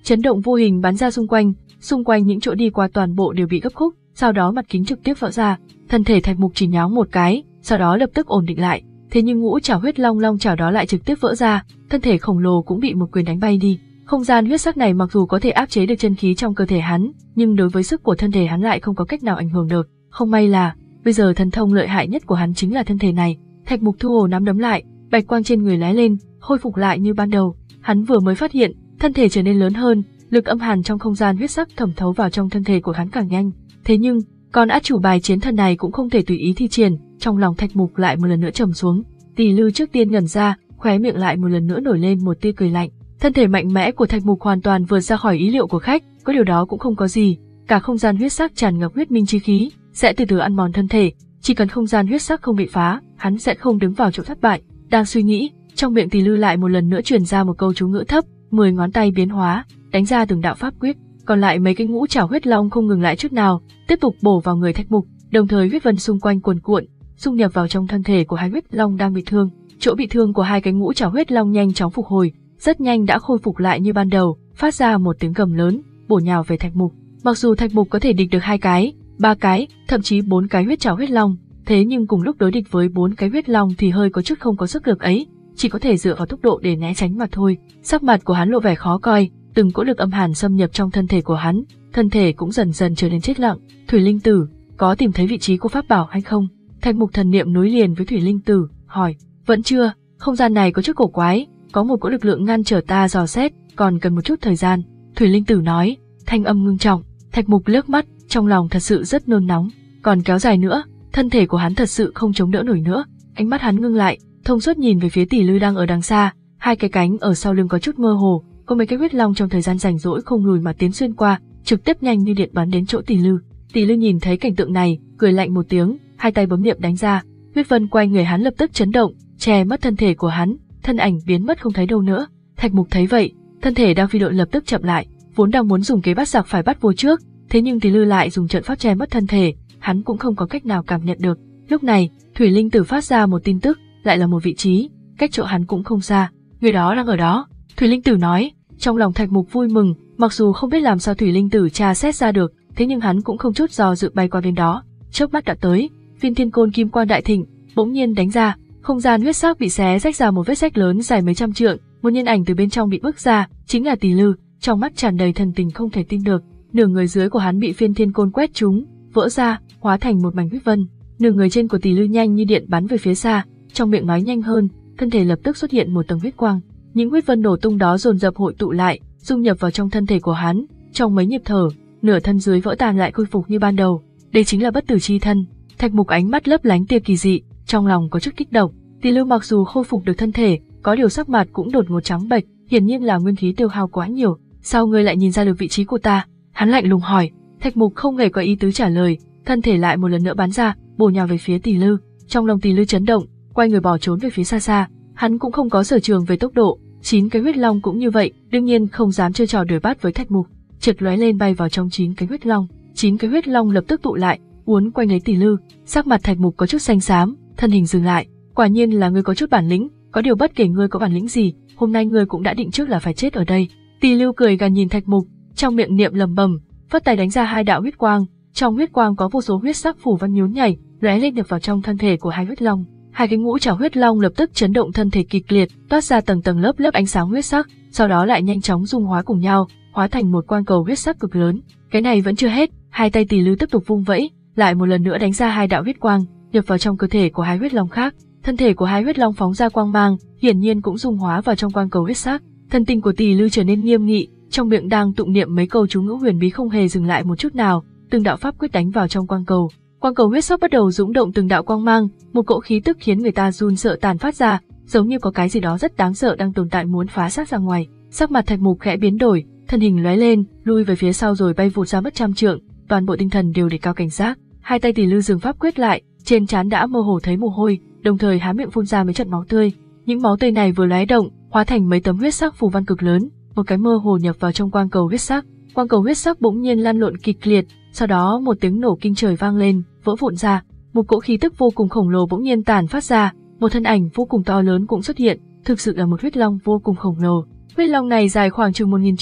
chấn động vô hình bắn ra xung quanh, xung quanh những chỗ đi qua toàn bộ đều bị gấp khúc, sau đó mặt kính trực tiếp vỡ ra, thân thể Thạch Mục chỉ nháo một cái, sau đó lập tức ổn định lại. Thế nhưng ngũ trảo huyết long long trảo đó lại trực tiếp vỡ ra, thân thể khổng lồ cũng bị một quyền đánh bay đi. Không gian huyết sắc này mặc dù có thể áp chế được chân khí trong cơ thể hắn, nhưng đối với sức của thân thể hắn lại không có cách nào ảnh hưởng được. Không may là, bây giờ thần thông lợi hại nhất của hắn chính là thân thể này. Thạch Mục thu hồi nắm đấm lại, bạch quang trên người lóe lên, khôi phục lại như ban đầu. Hắn vừa mới phát hiện, thân thể trở nên lớn hơn, lực âm hàn trong không gian huyết sắc thẩm thấu vào trong thân thể của hắn càng nhanh. Thế nhưng, con át chủ bài chiến thần này cũng không thể tùy ý thi triển, trong lòng Thạch Mục lại một lần nữa trầm xuống. Tỷ Lư trước tiên ngẩn ra, khóe miệng lại một lần nữa nổi lên một tia cười lạnh. Thân thể mạnh mẽ của Thạch Mục hoàn toàn vượt ra khỏi ý liệu của khách, có điều đó cũng không có gì, cả không gian huyết sắc tràn ngập huyết minh chi khí, sẽ từ từ ăn mòn thân thể, chỉ cần không gian huyết sắc không bị phá, hắn sẽ không đứng vào chỗ thất bại. Đang suy nghĩ, trong miệng Tỷ Lư lại một lần nữa truyền ra một câu chú ngữ thấp, mười ngón tay biến hóa, đánh ra từng đạo pháp quyết, còn lại mấy cái ngũ trảo huyết long không ngừng lại chút nào, tiếp tục bổ vào người Thạch Mục, đồng thời huyết vân xung quanh cuồn cuộn, xung nhập vào trong thân thể của hai huyết long đang bị thương. Chỗ bị thương của hai cái ngũ trảo huyết long nhanh chóng phục hồi, rất nhanh đã khôi phục lại như ban đầu, phát ra một tiếng gầm lớn, bổ nhào về Thạch Mục. Mặc dù Thạch Mục có thể địch được hai cái, ba cái, thậm chí bốn cái huyết trảo huyết long, thế nhưng cùng lúc đối địch với bốn cái huyết long thì hơi có chút không có sức lực ấy, chỉ có thể dựa vào tốc độ để né tránh mà thôi. Sắc mặt của hắn lộ vẻ khó coi, từng cỗ lực âm hàn xâm nhập trong thân thể của hắn, thân thể cũng dần dần trở nên chết lặng. Thủy Linh Tử, có tìm thấy vị trí của pháp bảo hay không? Thạch Mục thần niệm nối liền với Thủy Linh Tử, hỏi. Vẫn chưa, không gian này có chút cổ quái, có một cỗ lực lượng ngăn trở ta dò xét, còn cần một chút thời gian. Thủy Linh Tử nói, thanh âm ngưng trọng. Thạch Mục liếc mắt, trong lòng thật sự rất nôn nóng, còn kéo dài nữa, thân thể của hắn thật sự không chống đỡ nổi nữa. Ánh mắt hắn ngưng lại, thông suốt nhìn về phía Tỷ Lư đang ở đằng xa, hai cái cánh ở sau lưng có chút mơ hồ, có mấy cái huyết long trong thời gian rảnh rỗi không lùi mà tiến xuyên qua, trực tiếp nhanh như điện bắn đến chỗ Tỷ Lư. Tỷ Lư nhìn thấy cảnh tượng này, cười lạnh một tiếng, hai tay bấm niệm đánh ra, huyết vân quanh người hắn lập tức chấn động, che mất thân thể của hắn, thân ảnh biến mất không thấy đâu nữa. Thạch Mục thấy vậy, thân thể đang phi độn lập tức chậm lại, vốn đang muốn dùng kế bắt giặc phải bắt vua trước, thế nhưng Tỷ Lư lại dùng trận pháp che mất thân thể, hắn cũng không có cách nào cảm nhận được. Lúc này, Thủy Linh Tử phát ra một tin tức, lại là một vị trí, cách chỗ hắn cũng không xa, người đó đang ở đó. Thủy Linh Tử nói, trong lòng Thạch Mục vui mừng, mặc dù không biết làm sao Thủy Linh Tử tra xét ra được, thế nhưng hắn cũng không chút do dự bay qua bên đó, chớp mắt đã tới. Viên Thiên Côn kim quang đại thịnh, bỗng nhiên đánh ra, không gian huyết sắc bị xé rách ra một vết rách lớn dài mấy trăm trượng, một nhân ảnh từ bên trong bị bước ra, chính là Tỷ Lư, trong mắt tràn đầy thần tình không thể tin được. Nửa người dưới của hắn bị Viên Thiên Côn quét trúng, vỡ ra, hóa thành một mảnh huyết vân. Nửa người trên của Tỷ Lư nhanh như điện bắn về phía xa, trong miệng nói nhanh hơn, thân thể lập tức xuất hiện một tầng huyết quang. Những huyết vân nổ tung đó dồn dập hội tụ lại, dung nhập vào trong thân thể của hắn. Trong mấy nhịp thở, nửa thân dưới vỡ tan lại khôi phục như ban đầu. Đây chính là bất tử chi thân. Thạch Mục ánh mắt lấp lánh tia kỳ dị, trong lòng có chút kích động. Tỷ Lư mặc dù khôi phục được thân thể, có điều sắc mặt cũng đột ngột trắng bệch, hiển nhiên là nguyên khí tiêu hao quá nhiều. Sao ngươi lại nhìn ra được vị trí của ta? Hắn lạnh lùng hỏi. Thạch Mục không hề có ý tứ trả lời, thân thể lại một lần nữa bắn ra, bổ nhào về phía Tỷ Lư. Trong lòng Tỷ Lư chấn động, quay người bỏ trốn về phía xa xa. Hắn cũng không có sở trường về tốc độ, chín cái huyết long cũng như vậy, đương nhiên không dám chơi trò đuổi bắt với Thạch Mục. Chợt lóe lên bay vào trong chín cái huyết long, chín cái huyết long lập tức tụ lại, uốn quanh lấy Tỷ Lư. Sắc mặt Thạch Mục có chút xanh xám, thân hình dừng lại. Quả nhiên là ngươi có chút bản lĩnh, có điều bất kể ngươi có bản lĩnh gì, hôm nay ngươi cũng đã định trước là phải chết ở đây. Tỷ Lư cười gằn nhìn Thạch Mục, trong miệng niệm lẩm bẩm, phất tay đánh ra hai đạo huyết quang, trong huyết quang có vô số huyết sắc phủ văn nhún nhảy, lóe lên nhập vào trong thân thể của hai huyết long. Hai cái ngũ trảo huyết long lập tức chấn động thân thể kịch liệt, toát ra tầng tầng lớp lớp ánh sáng huyết sắc, sau đó lại nhanh chóng dung hóa cùng nhau, hóa thành một quang cầu huyết sắc cực lớn. Cái này vẫn chưa hết, hai tay Tỷ Lư tiếp tục vung vẫy, lại một lần nữa đánh ra hai đạo huyết quang, nhập vào trong cơ thể của hai huyết long khác. Thân thể của hai huyết long phóng ra quang mang, hiển nhiên cũng dung hóa vào trong quang cầu huyết sắc. Thân tình của Tỷ Lư trở nên nghiêm nghị, trong miệng đang tụng niệm mấy câu chú ngữ huyền bí không hề dừng lại một chút nào, từng đạo pháp quyết đánh vào trong quang cầu. Quang cầu huyết sắc bắt đầu dũng động từng đạo quang mang, một cỗ khí tức khiến người ta run sợ tàn phát ra, giống như có cái gì đó rất đáng sợ đang tồn tại muốn phá xác ra ngoài. Sắc mặt Thạch Mục khẽ biến đổi, thân hình lóe lên, lui về phía sau rồi bay vụt ra mất trăm trượng, toàn bộ tinh thần đều đề cao cảnh giác. Hai tay Tỷ Lư dừng pháp quyết lại, trên trán đã mơ hồ thấy mồ hôi, đồng thời há miệng phun ra mấy trận máu tươi. Những máu tươi này vừa lóe động, hóa thành mấy tấm huyết sắc phù văn cực lớn, một cái mơ hồ nhập vào trong quang cầu huyết sắc. Quang cầu huyết sắc bỗng nhiên lăn lộn kịch liệt, sau đó một tiếng nổ kinh trời vang lên, vỡ vụn ra, một cỗ khí tức vô cùng khổng lồ bỗng nhiên tản phát ra, một thân ảnh vô cùng to lớn cũng xuất hiện, thực sự là một huyết long vô cùng khổng lồ. Huyết long này dài khoảng chừng một nghìn trượng,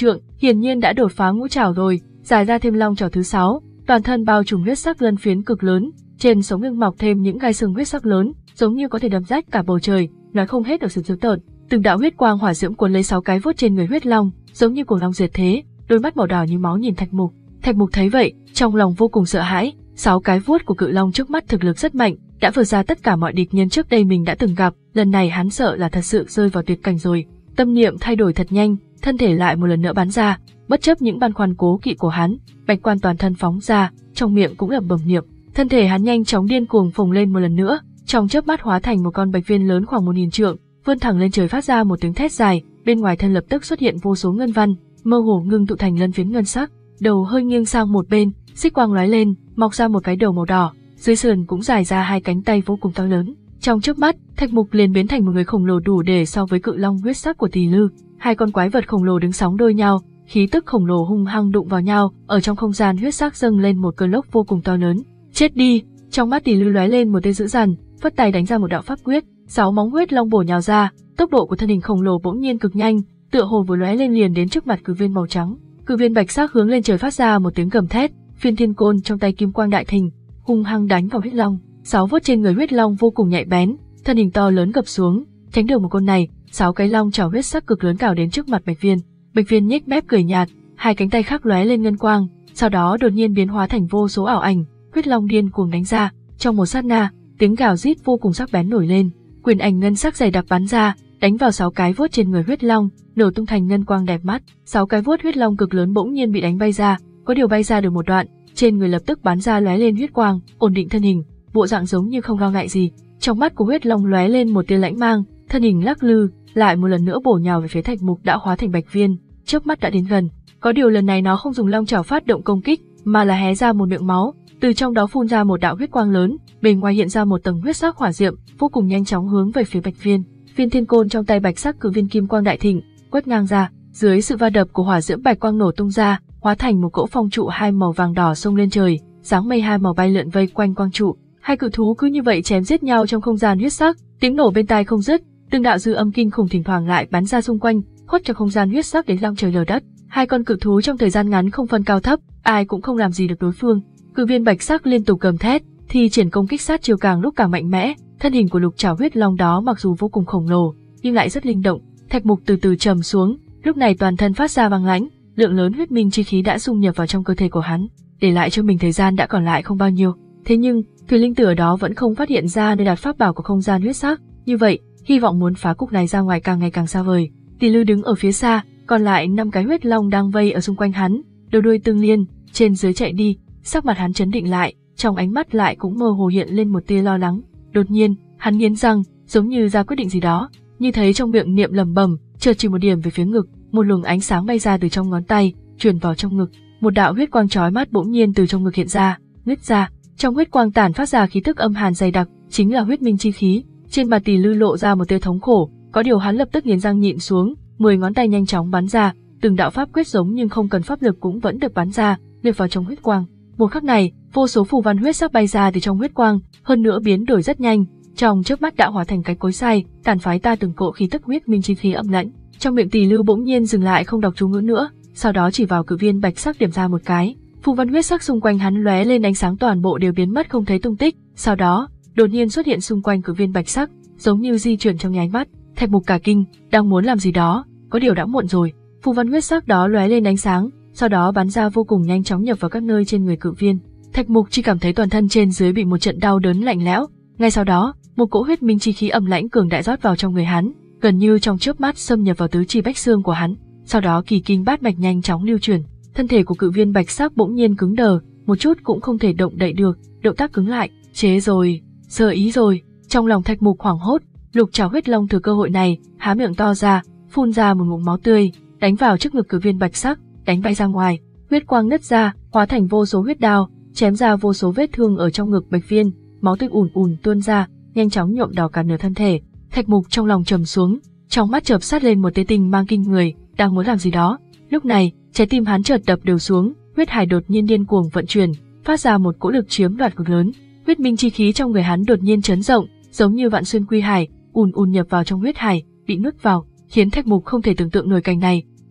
hiển nhiên đã đột phá ngũ trảo rồi, giải ra thêm long trảo thứ sáu, toàn thân bao trùm huyết sắc lân phiến cực lớn, trên sống lưng mọc thêm những gai xương huyết sắc lớn, giống như có thể đâm rách cả bầu trời, nói không hết được sự dữ tợn. Từng đạo huyết quang hỏa diễm cuốn lấy sáu cái vuốt trên người huyết long, giống như cuồng long diệt thế, đôi mắt màu đỏ như máu nhìn Thạch Mục. Thạch Mục thấy vậy, trong lòng vô cùng sợ hãi, sáu cái vuốt của cự long trước mắt thực lực rất mạnh, đã vượt ra tất cả mọi địch nhân trước đây mình đã từng gặp, lần này hắn sợ là thật sự rơi vào tuyệt cảnh rồi. Tâm niệm thay đổi thật nhanh, thân thể lại một lần nữa bắn ra, bất chấp những băn khoăn cố kỵ của hắn, bạch quan toàn thân phóng ra, trong miệng cũng lẩm bẩm niệm, thân thể hắn nhanh chóng điên cuồng phồng lên một lần nữa, trong chớp mắt hóa thành một con bạch viên lớn khoảng một nghìn trượng, vươn thẳng lên trời phát ra một tiếng thét dài, bên ngoài thân lập tức xuất hiện vô số ngân văn, mơ hồ ngưng tụ thành lân phiến ngân sắc, đầu hơi nghiêng sang một bên, xích quang lóe lên, mọc ra một cái đầu màu đỏ, dưới sườn cũng dài ra hai cánh tay vô cùng to lớn. Trong chớp mắt, Thạch Mục liền biến thành một người khổng lồ đủ để so với cự long huyết sắc của Tỷ Lư. Hai con quái vật khổng lồ đứng sóng đôi nhau, khí tức khổng lồ hung hăng đụng vào nhau, ở trong không gian huyết sắc dâng lên một cơn lốc vô cùng to lớn. Chết đi! Trong mắt Tỷ Lư lóe lên một tia dữ dằn, phất tay đánh ra một đạo pháp quyết, sáu móng huyết long bổ nhào ra, tốc độ của thân hình khổng lồ bỗng nhiên cực nhanh, tựa hồ vừa lóe lên liền đến trước mặt cự viên màu trắng. Cự viên bạch sắc hướng lên trời phát ra một tiếng gầm thét, phiên thiên côn trong tay kim quang đại thịnh, hung hăng đánh vào huyết long. Sáu vuốt trên người huyết long vô cùng nhạy bén, thân hình to lớn gập xuống, tránh được một con này, sáu cái long chảo huyết sắc cực lớn cào đến trước mặt Bạch Viên. Bạch Viên nhếch mép cười nhạt, hai cánh tay khác lóe lên ngân quang, sau đó đột nhiên biến hóa thành vô số ảo ảnh, huyết long điên cuồng đánh ra. Trong một sát na, tiếng gào rít vô cùng sắc bén nổi lên, quyền ảnh ngân sắc dày đặc bắn ra, đánh vào sáu cái vuốt trên người huyết long, nổ tung thành ngân quang đẹp mắt. Sáu cái vuốt huyết long cực lớn bỗng nhiên bị đánh bay ra, có điều bay ra được một đoạn, trên người lập tức bắn ra lóe lên huyết quang, ổn định thân hình, bộ dạng giống như không lo ngại gì. Trong mắt của huyết long lóe lên một tia lãnh mang, thân hình lắc lư, lại một lần nữa bổ nhào về phía Thạch Mục đã hóa thành Bạch Viên, chớp mắt đã đến gần. Có điều lần này nó không dùng long chảo phát động công kích, mà là hé ra một miệng máu, từ trong đó phun ra một đạo huyết quang lớn, bề ngoài hiện ra một tầng huyết sắc hỏa diệm, vô cùng nhanh chóng hướng về phía Bạch Viên. Phiên thiên côn trong tay bạch sắc cự viên kim quang đại thịnh, quét ngang ra, dưới sự va đập của hỏa diễm bạch quang nổ tung ra, hóa thành một cỗ phong trụ hai màu vàng đỏ xông lên trời, dáng mây hai màu bay lượn vây quanh quang trụ. Hai cự thú cứ như vậy chém giết nhau trong không gian huyết sắc, tiếng nổ bên tai không dứt, từng đạo dư âm kinh khủng thỉnh thoảng lại bắn ra xung quanh, khuất cho không gian huyết sắc đến long trời lở đất. Hai con cự thú trong thời gian ngắn không phân cao thấp, ai cũng không làm gì được đối phương. Cự viên bạch sắc liên tục gầm thét, thì triển công kích sát chiều càng lúc càng mạnh mẽ. Thân hình của lục trảo huyết long đó mặc dù vô cùng khổng lồ, nhưng lại rất linh động. Thạch Mục từ từ trầm xuống, lúc này toàn thân phát ra băng lãnh, lượng lớn huyết minh chi khí đã xung nhập vào trong cơ thể của hắn, để lại cho mình thời gian đã còn lại không bao nhiêu. Thế nhưng, Thủy Linh Tử ở đó vẫn không phát hiện ra nơi đặt pháp bảo của không gian huyết sắc, như vậy, hy vọng muốn phá cục này ra ngoài càng ngày càng xa vời. Tỷ Lư đứng ở phía xa, còn lại năm cái huyết long đang vây ở xung quanh hắn, đầu đuôi tương liên, trên dưới chạy đi, sắc mặt hắn chấn định lại, trong ánh mắt lại cũng mơ hồ hiện lên một tia lo lắng. Đột nhiên, hắn nghiến răng, giống như ra quyết định gì đó, như thấy trong miệng niệm lẩm bẩm, chợt chỉ một điểm về phía ngực, một luồng ánh sáng bay ra từ trong ngón tay, truyền vào trong ngực, một đạo huyết quang chói mắt bỗng nhiên từ trong ngực hiện ra, nứt ra, trong huyết quang tản phát ra khí tức âm hàn dày đặc, chính là huyết minh chi khí. Trên mặt Tỷ Lư lộ ra một tia thống khổ, có điều hắn lập tức nghiến răng nhịn xuống, mười ngón tay nhanh chóng bắn ra, từng đạo pháp quyết giống nhưng không cần pháp lực cũng vẫn được bắn ra, liệt vào trong huyết quang. Một khắc này, vô số phù văn huyết sắc bay ra từ trong huyết quang, hơn nữa biến đổi rất nhanh, trong chớp mắt đã hóa thành cái cối xay, tàn phái ta từng cỗ khí tức huyết minh chi khí âm lãnh. Trong miệng Tỷ Lư bỗng nhiên dừng lại không đọc chú ngữ nữa, sau đó chỉ vào cự viên bạch sắc điểm ra một cái, phù văn huyết sắc xung quanh hắn lóe lên ánh sáng toàn bộ đều biến mất không thấy tung tích. Sau đó, đột nhiên xuất hiện xung quanh cự viên bạch sắc, giống như di chuyển trong nháy mắt. Thạch Mục cả kinh, đang muốn làm gì đó, có điều đã muộn rồi. Phù văn huyết sắc đó lóe lên ánh sáng, sau đó bắn ra vô cùng nhanh chóng nhập vào các nơi trên người cự viên. Thạch Mục chỉ cảm thấy toàn thân trên dưới bị một trận đau đớn lạnh lẽo. Ngay sau đó, một cỗ huyết minh chi khí âm lãnh cường đại rót vào trong người hắn, gần như trong chớp mắt xâm nhập vào tứ chi bách xương của hắn. Sau đó kỳ kinh bát mạch nhanh chóng lưu chuyển, thân thể của cự viên bạch sắc bỗng nhiên cứng đờ, một chút cũng không thể động đậy được, động tác cứng lại. Chế rồi, sơ ý rồi. Trong lòng Thạch Mục hoảng hốt, lục trảo huyết long thừa cơ hội này, há miệng to ra, phun ra một ngụm máu tươi, đánh vào trước ngực cự viên bạch sắc, đánh bay ra ngoài, huyết quang nứt ra, hóa thành vô số huyết đao, chém ra vô số vết thương ở trong ngực bạch viên, máu tươi ùn ùn tuôn ra, nhanh chóng nhuộm đỏ cả nửa thân thể. Thạch Mục trong lòng trầm xuống, trong mắt chợp sát lên một tia tinh mang kinh người, đang muốn làm gì đó. Lúc này, trái tim hắn chợt đập đều xuống, huyết hải đột nhiên điên cuồng vận chuyển, phát ra một cỗ lực chiếm đoạt cực lớn. Huyết minh chi khí trong người hắn đột nhiên chấn rộng, giống như vạn xuyên quy hải, ùn ùn nhập vào trong huyết hải, bị nuốt vào, khiến Thạch Mục không thể tưởng tượng nổi cảnh này.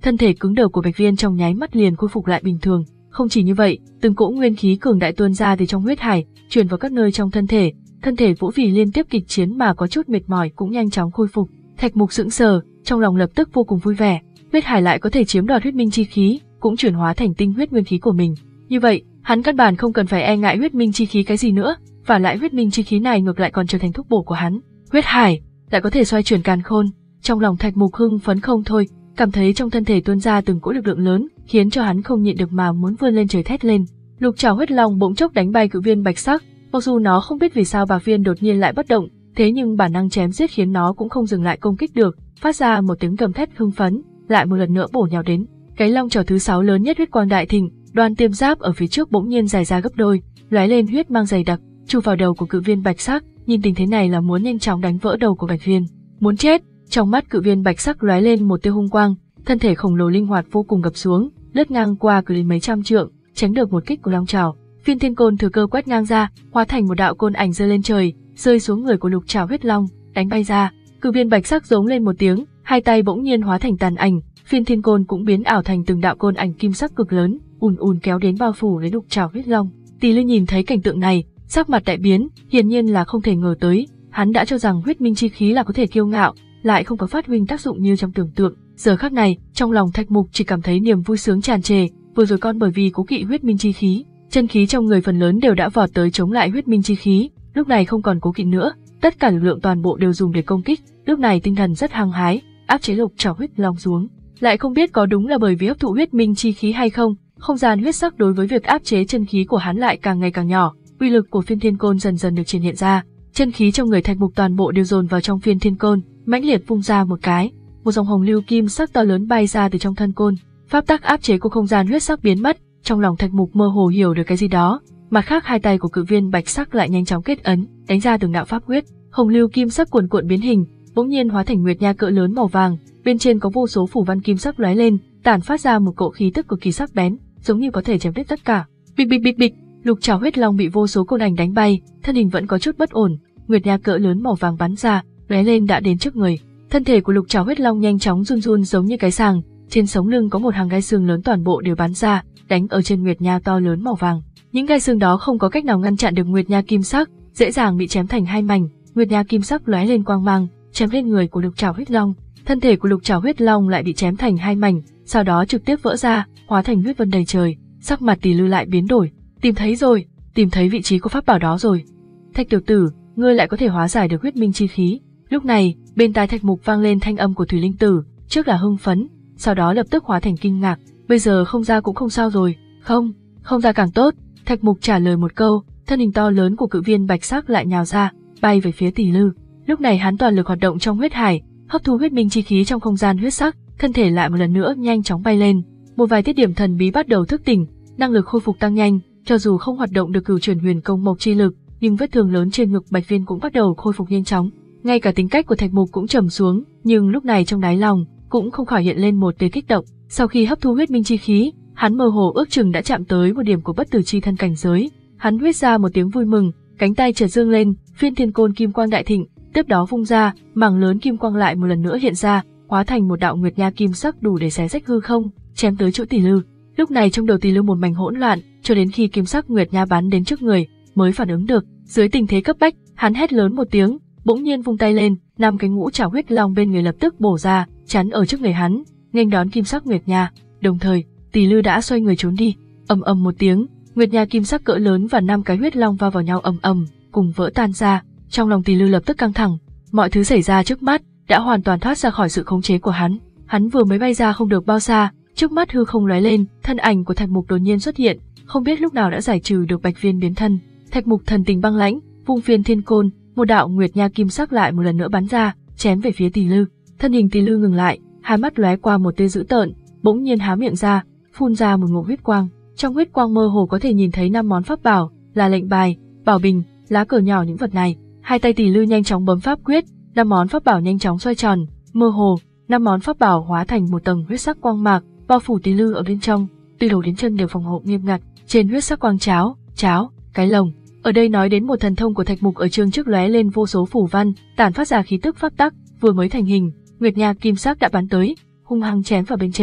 thân thể cứng đờ của Bạch Viên trong nháy mắt liền khôi phục lại bình thường. Không chỉ như vậy, từng cỗ nguyên khí cường đại tuôn ra từ trong huyết hải, truyền vào các nơi trong thân thể. Thân thể Vũ vì liên tiếp kịch chiến mà có chút mệt mỏi cũng nhanh chóng khôi phục. Thạch Mục sững sờ, trong lòng lập tức vô cùng vui vẻ. Huyết hải lại có thể chiếm đoạt huyết minh chi khí, cũng chuyển hóa thành tinh huyết nguyên khí của mình. Như vậy, hắn căn bản không cần phải e ngại huyết minh chi khí cái gì nữa, và lại huyết minh chi khí này ngược lại còn trở thành thuốc bổ của hắn. Huyết hải lại có thể xoay chuyển càn khôn. Trong lòng Thạch Mục hưng phấn không thôi, cảm thấy trong thân thể tuôn ra từng cỗ lực lượng lớn, khiến cho hắn không nhịn được mà muốn vươn lên trời thét lên. Lục Trảo Huyết Long bỗng chốc đánh bay cự viên bạch sắc, mặc dù nó không biết vì sao bạc viên đột nhiên lại bất động, thế nhưng bản năng chém giết khiến nó cũng không dừng lại công kích được, phát ra một tiếng gầm thét hưng phấn, lại một lần nữa bổ nhào đến. Cái long trảo thứ sáu lớn nhất huyết quang đại thịnh, Đoan Tiêm Giáp ở phía trước bỗng nhiên dài ra gấp đôi, lóe lên huyết mang dày đặc, chui vào đầu của cự viên bạch sắc. Nhìn tình thế này là muốn nhanh chóng đánh vỡ đầu của Bạch Viên. Muốn chết! Trong mắt cự viên bạch sắc lóe lên một tia hung quang, thân thể khổng lồ linh hoạt vô cùng gập xuống, lướt ngang qua cự ly mấy trăm trượng, tránh được một kích của long trảo. Phiên Thiên Côn thừa cơ quét ngang ra, hóa thành một đạo côn ảnh rơi lên trời, rơi xuống người của Lục Trảo Huyết Long, đánh bay ra. Cự viên bạch sắc giống lên một tiếng, hai tay bỗng nhiên hóa thành tàn ảnh, Phiên Thiên Côn cũng biến ảo thành từng đạo côn ảnh kim sắc cực lớn, ùn ùn kéo đến bao phủ lấy Lục Trảo Huyết Long. Tỷ Lư nhìn thấy cảnh tượng này, sắc mặt đại biến, hiển nhiên là không thể ngờ tới, hắn đã cho rằng huyết minh chi khí là có thể kiêu ngạo, lại không có phát huy tác dụng như trong tưởng tượng. Giờ khắc này, trong lòng Thạch Mục chỉ cảm thấy niềm vui sướng tràn trề, vừa rồi con bởi vì cố kỵ huyết minh chi khí, chân khí trong người phần lớn đều đã vọt tới chống lại huyết minh chi khí, lúc này không còn cố kỵ nữa, tất cả lực lượng toàn bộ đều dùng để công kích, lúc này tinh thần rất hăng hái, áp chế Lục Trảo Huyết Long xuống. Lại không biết có đúng là bởi vì hấp thụ huyết minh chi khí hay không, không gian huyết sắc đối với việc áp chế chân khí của hắn lại càng ngày càng nhỏ. Uy lực của Phiên Thiên Côn dần dần được triển hiện ra, chân khí trong người Thạch Mục toàn bộ đều dồn vào trong Phiên Thiên Côn, mãnh liệt vung ra một cái, một dòng hồng lưu kim sắc to lớn bay ra từ trong thân côn. Pháp tắc áp chế của không gian huyết sắc biến mất, trong lòng Thạch Mục mơ hồ hiểu được cái gì đó. Mặt khác hai tay của cự viên bạch sắc lại nhanh chóng kết ấn, đánh ra từng đạo pháp quyết. Hồng lưu kim sắc cuồn cuộn biến hình, bỗng nhiên hóa thành nguyệt nha cỡ lớn màu vàng, bên trên có vô số phủ văn kim sắc lóe lên, tản phát ra một cỗ khí tức cực kỳ sắc bén, giống như có thể chém đứt tất cả. Bịch bịch bịch bịch. Lục Trảo Huyết Long bị vô số côn ảnh đánh bay, thân hình vẫn có chút bất ổn, nguyệt nha cỡ lớn màu vàng bắn ra, lóe lên đã đến trước người. Thân thể của Lục Trảo Huyết Long nhanh chóng run run giống như cái sàng, trên sống lưng có một hàng gai xương lớn toàn bộ đều bắn ra, đánh ở trên nguyệt nha to lớn màu vàng. Những gai xương đó không có cách nào ngăn chặn được nguyệt nha kim sắc, dễ dàng bị chém thành hai mảnh. Nguyệt nha kim sắc lóe lên quang mang, chém lên người của Lục Trảo Huyết Long. Thân thể của Lục Trảo Huyết Long lại bị chém thành hai mảnh, sau đó trực tiếp vỡ ra, hóa thành huyết vân đầy trời. Sắc mặt Tỷ Lư lại biến đổi. Tìm thấy rồi, tìm thấy vị trí của pháp bảo đó rồi. Thạch tiểu tử, ngươi lại có thể hóa giải được huyết minh chi khí. Lúc này, bên tai Thạch Mục vang lên thanh âm của Thủy Linh Tử, trước là hưng phấn, sau đó lập tức hóa thành kinh ngạc. Bây giờ không ra cũng không sao rồi. Không, không ra càng tốt. Thạch Mục trả lời một câu, thân hình to lớn của cự viên bạch sắc lại nhào ra, bay về phía Tỷ Lư. Lúc này hắn toàn lực hoạt động trong huyết hải, hấp thu huyết minh chi khí trong không gian huyết sắc, thân thể lại một lần nữa nhanh chóng bay lên. Một vài tiết điểm thần bí bắt đầu thức tỉnh, năng lực khôi phục tăng nhanh, cho dù không hoạt động được cửu chuyển huyền công mộc chi lực, nhưng vết thương lớn trên ngực Bạch Viên cũng bắt đầu khôi phục nhanh chóng. Ngay cả tính cách của Thạch Mục cũng trầm xuống, nhưng lúc này trong đáy lòng cũng không khỏi hiện lên một tia kích động. Sau khi hấp thu huyết minh chi khí, hắn mơ hồ ước chừng đã chạm tới một điểm của bất tử chi thân cảnh giới. Hắn huýt ra một tiếng vui mừng, cánh tay chợt dương lên, Phiên Thiên Côn kim quang đại thịnh, tiếp đó vung ra, mảng lớn kim quang lại một lần nữa hiện ra, hóa thành một đạo nguyệt nha kim sắc đủ để xé rách hư không, chém tới chỗ Tỷ Lư. Lúc này trong đầu Tỷ Lư một mảnh hỗn loạn, cho đến khi kim sắc nguyệt nha bắn đến trước người, mới phản ứng được. Dưới tình thế cấp bách, hắn hét lớn một tiếng, bỗng nhiên vung tay lên, năm cái ngũ trảo huyết long bên người lập tức bổ ra, chắn ở trước người hắn, nghênh đón kim sắc nguyệt nha. Đồng thời, Tỷ Lư đã xoay người trốn đi. Ầm ầm một tiếng, nguyệt nha kim sắc cỡ lớn và năm cái huyết long va vào nhau ầm ầm, cùng vỡ tan ra. Trong lòng Tỷ Lư lập tức căng thẳng, mọi thứ xảy ra trước mắt đã hoàn toàn thoát ra khỏi sự khống chế của hắn. Hắn vừa mới bay ra không được bao xa, trước mắt hư không lóe lên, thân ảnh của Thạch Mục đột nhiên xuất hiện, không biết lúc nào đã giải trừ được Bạch Viên biến thân. Thạch Mục thần tình băng lãnh, vung Phiên Thiên Côn, một đạo nguyệt nha kim sắc lại một lần nữa bắn ra, chém về phía Tỷ Lư. Thân hình Tỷ Lư ngừng lại, hai mắt lóe qua một tia dữ tợn, bỗng nhiên há miệng ra, phun ra một ngụm huyết quang. Trong huyết quang mơ hồ có thể nhìn thấy năm món pháp bảo, là lệnh bài, bảo bình, lá cờ nhỏ những vật này. Hai tay Tỷ Lư nhanh chóng bấm pháp quyết, năm món pháp bảo nhanh chóng xoay tròn, mơ hồ, năm món pháp bảo hóa thành một tầng huyết sắc quang mạc, bao phủ Tỷ Lư ở bên trong, từ đầu đến chân đều phòng hộ nghiêm ngặt. Trên huyết sắc quang cháo, cháo, cái lồng. Ở đây nói đến một thần thông của Thạch Mục ở chương trước lóe lên vô số phủ văn, tản phát ra khí tức pháp tắc, vừa mới thành hình, nguyệt nha kim sắc đã bắn tới, hung hăng chém vào bên trên.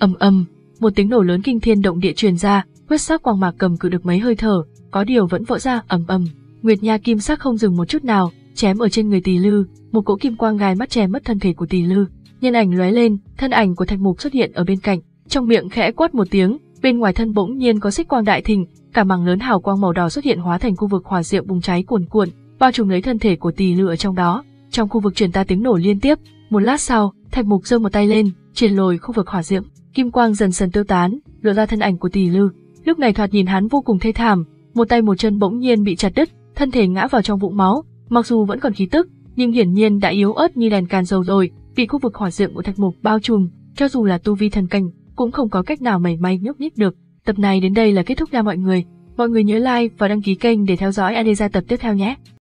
Ầm ầm, một tiếng nổ lớn kinh thiên động địa truyền ra, huyết sắc quang mạc cầm cự được mấy hơi thở, có điều vẫn vỡ ra. Ầm ầm, Nguyệt Nha kim sắc không dừng một chút nào, chém ở trên người Tỷ Lư, một cỗ kim quang gai mắt chém mất thân thể của Tỷ Lư. Nhân ảnh lóe lên, thân ảnh của Thạch Mục xuất hiện ở bên cạnh, trong miệng khẽ quát một tiếng, bên ngoài thân bỗng nhiên có xích quang đại thịnh, cả mảng lớn hào quang màu đỏ xuất hiện hóa thành khu vực hỏa diệm bùng cháy cuồn cuộn, bao trùm lấy thân thể của Tỷ Lư ở trong đó. Trong khu vực truyền ra tiếng nổ liên tiếp, một lát sau, Thạch Mục giơ một tay lên, triệt lồi khu vực hỏa diệm, kim quang dần dần tiêu tán, lộ ra thân ảnh của Tỷ Lư. Lúc này thoạt nhìn hắn vô cùng thê thảm, một tay một chân bỗng nhiên bị chặt đứt, thân thể ngã vào trong vũng máu, mặc dù vẫn còn khí tức, nhưng hiển nhiên đã yếu ớt như đèn càn dầu rồi, bị khu vực hỏa diệm của Thạch Mục bao trùm, cho dù là tu vi thần cảnh, cũng không có cách nào mảy may nhúc nhích được. Tập này đến đây là kết thúc nha mọi người. Mọi người nhớ like và đăng ký kênh để theo dõi Adesa tập tiếp theo nhé.